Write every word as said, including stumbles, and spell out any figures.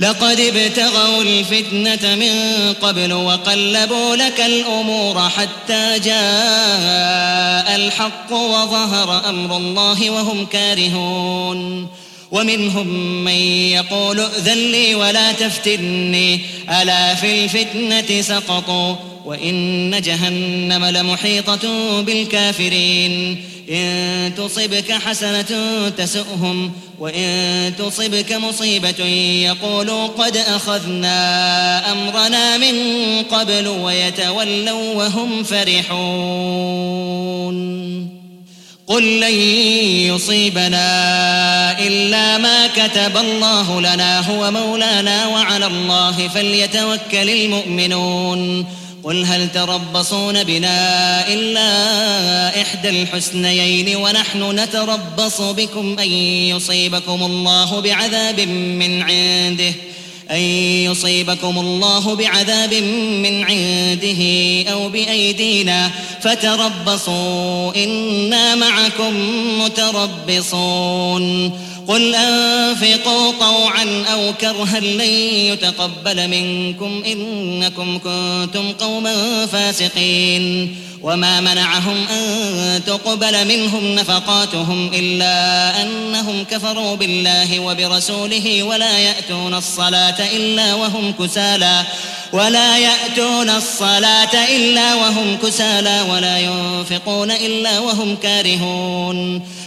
لقد ابتغوا الفتنة من قبل وقلبوا لك الأمور حتى جاء الحق وظهر أمر الله وهم كارهون ومنهم من يقول ائذن لي ولا تفتني ألا في الفتنة سقطوا وإن جهنم لمحيطة بالكافرين إن تصبك حسنة تسؤهم وإن تصبك مصيبة يقولوا قد أخذنا أمرنا من قبل ويتولوا وهم فرحون قل لن يصيبنا إلا ما كتب الله لنا هو مولانا وعلى الله فليتوكل المؤمنون قل هل تربصون بنا إلا إحدى الحسنيين ونحن نتربص بكم أن يصيبكم الله بعذاب من عنده أن يصيبكم الله بعذاب من عنده أو بأيدينا فتربصوا إنا معكم متربصون قل أنفقوا طوعا أو كرها لن يتقبل منكم إنكم كنتم قوما فاسقين وما منعهم أن تقبل منهم نفقاتهم إلا أنهم كفروا بالله وبرسوله ولا يأتون الصلاة إلا وهم كسالى ولا يأتون الصلاة إلا وهم كسالى ولا ينفقون إلا وهم كارهون